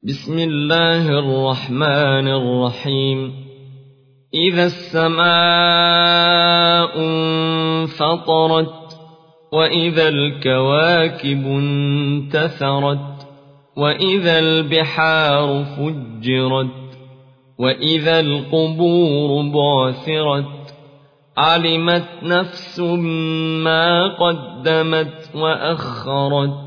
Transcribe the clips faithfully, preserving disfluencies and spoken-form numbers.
بسم الله الرحمن الرحيم. إذا السماء انفطرت وإذا الكواكب انتثرت وإذا البحار فجرت وإذا القبور بعثرت علمت نفس ما قدمت وأخرت.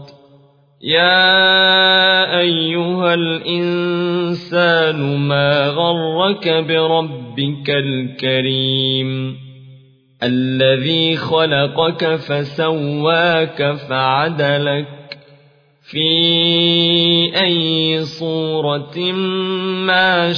يا أيها الإنسان ما غرك بربك الكريم الذي خلقك فسواك فعدلك في أي صورة ما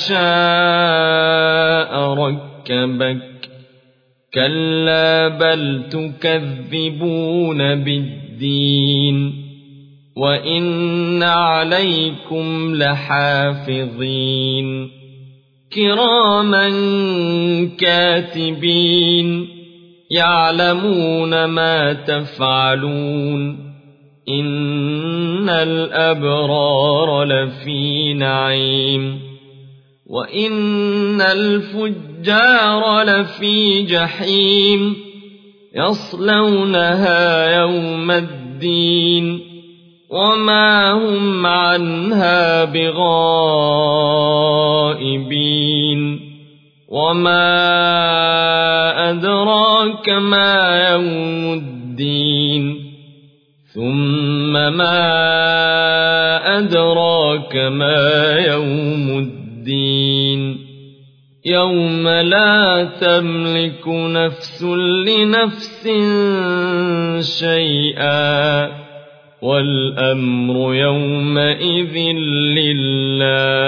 شاء ركبك. كلا بل تكذبون بالدين وإن عليكم لحافظين كراما كاتبين يعلمون ما تفعلون. إن الأبرار لفي نعيم وإن الفجار لفي جحيم يصلونها يوم الدين وما هم عنها بغائبين. وما أدراك ما يوم الدين ثم ما أدراك ما يوم الدين يوم لا تملك نفس لنفس شيئا والأمر يومئذ لله.